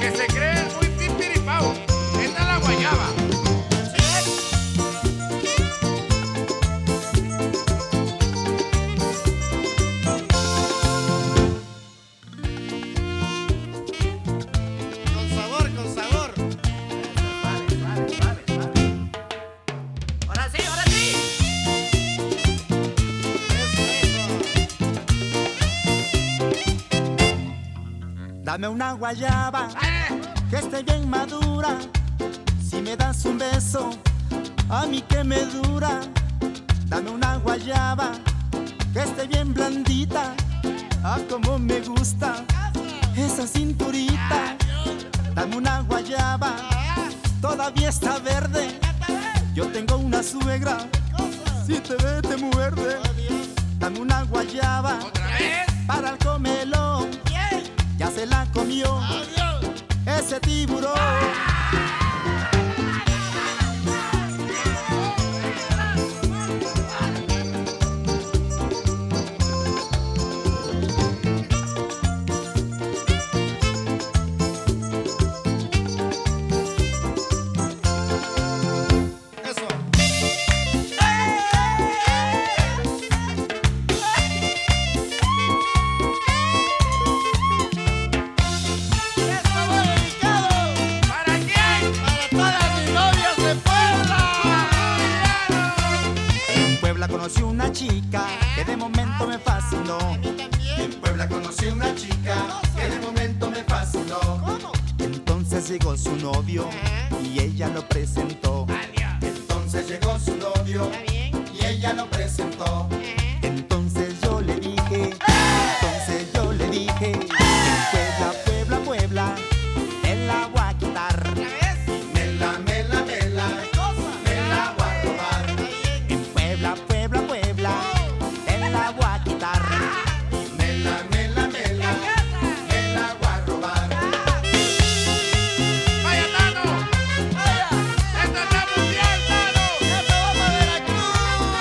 que se creen muy pipiripao. Esta es la guayaba. Con sabor, con sabor. Suave, suave, suave, suave. Ahora sí, ahora sí. Dame una guayaba que esté bien madura. Si me das un beso, a mí que me dura. Dame una guayaba que esté bien blandita. Ah, como me gusta esa cinturita. Dame una guayaba, todavía está verde. Yo tengo una suegra, si te ve te muerde. Dame una guayaba ¿Otra vez? para el comelón. Ya se la comió ese tiburón. Eso. Esto va dedicado ¿Para quién? para todas mis novias de Puebla. En Puebla conocí una chica que de momento me fascinó. En Puebla conocí una chica que de momento me fascinó. Entonces llegó su novio y ella lo presentó. Entonces llegó su novio y ella lo presentó. Entonces yo le dije, en Puebla, Puebla, Puebla, te la voy a quitar. Mela, mela, mela, me la voy a robar. En Puebla, Puebla, Puebla, te la voy a quitar. Mela, mela, mela, me la voy a robar. ¡Vaya, Tano! ¡Esto está mundial, Tano! ¡Esto va para Veracruz!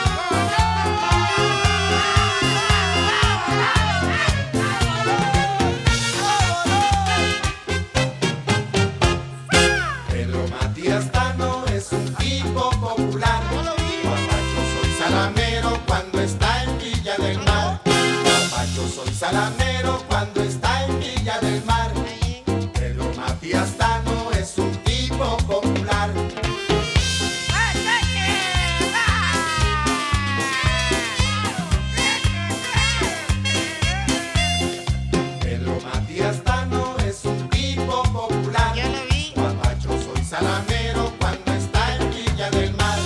Pedro Matías Tano es un tipo popular. Guapacho soy salamero cuando está en Villa del Mar. Guapacho soy salamero cuando está en Villa del Mar. Pedro Matías Tano es un tipo popular. Pedro Matías Tano es un tipo popular. Ya lo vi. Guapacho soy salamero cuando está en Villa del Mar.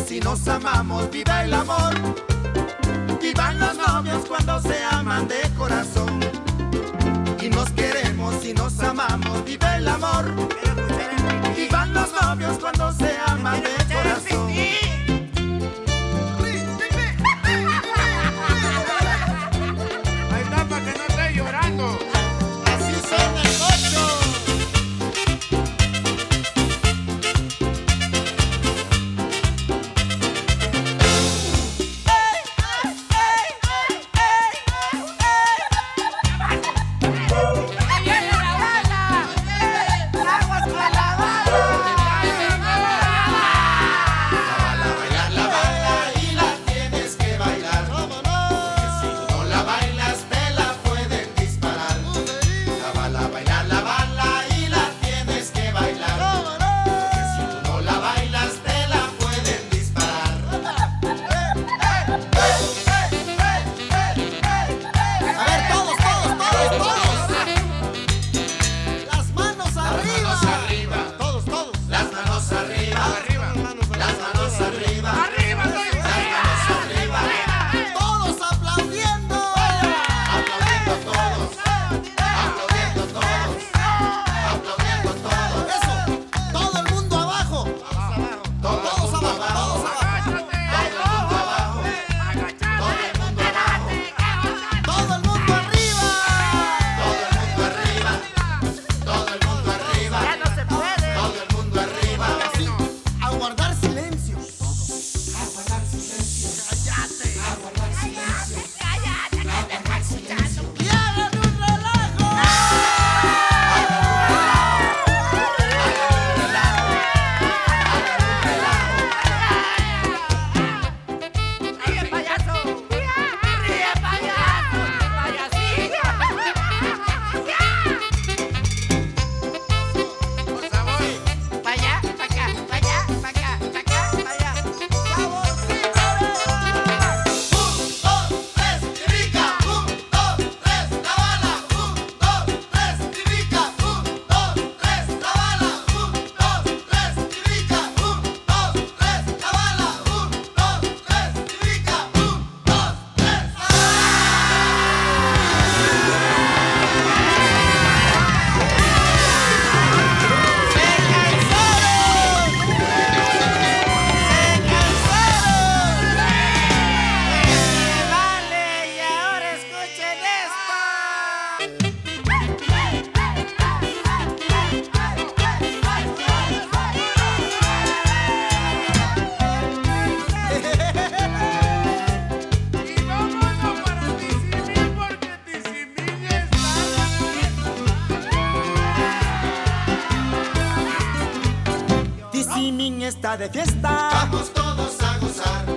queremos y nos amamos, viva el amor. Vivan los novios cuando se aman de corazón. Y nos queremos y nos amamos, viva el amor. Vivan los novios cuando se aman de corazón. Ahí está para que no esté llorando. Así suena el cocho. La bala y la tienes que bailar. Porque si no la bailas te la pueden disparar. La bala y la tienes que bailar. Porque si tú no la bailas te la pueden disparar. A ver, todos. Las manos arriba. Arriba. Todos. Las manos arriba. Arriba. Las manos arriba. Arriba, estoy Las manos arriba. Todos aplaudiendo. Aplaudiendo todos. Aplaudiendo todos. Aplaudiendo todos. Eso. Todo el mundo abajo. Todos abajo. Agáchate. Abajo. Agachate. Todo el mundo abajo. Todo el mundo arriba. Todo el mundo arriba. Todo el mundo arriba. Ya no se puede. Todo el mundo arriba. Así, a guardar silencio. Y hagan un relajo. ¡Ríe, payaso! ¡Ríe, payaso! ¡Payasito! Por favor. Pa' allá, pa' acá, pa' allá, pa' acá, pa' acá, pa' allá. ¡Saborcito! 1, 2, 3, trivica. 1, 2, 3, la bala. 1, 2, 3, trivica. 1, 2, 3, la bala. 1, 2, 3, trivica. 1, 2, 3, la bala. 1, 2, 3, trivica. 1, 2, Vale, y ahora escuchen Y vámonos para Tizimín porque Tizimín está Tizimín está de fiesta. vamos todos a gozar.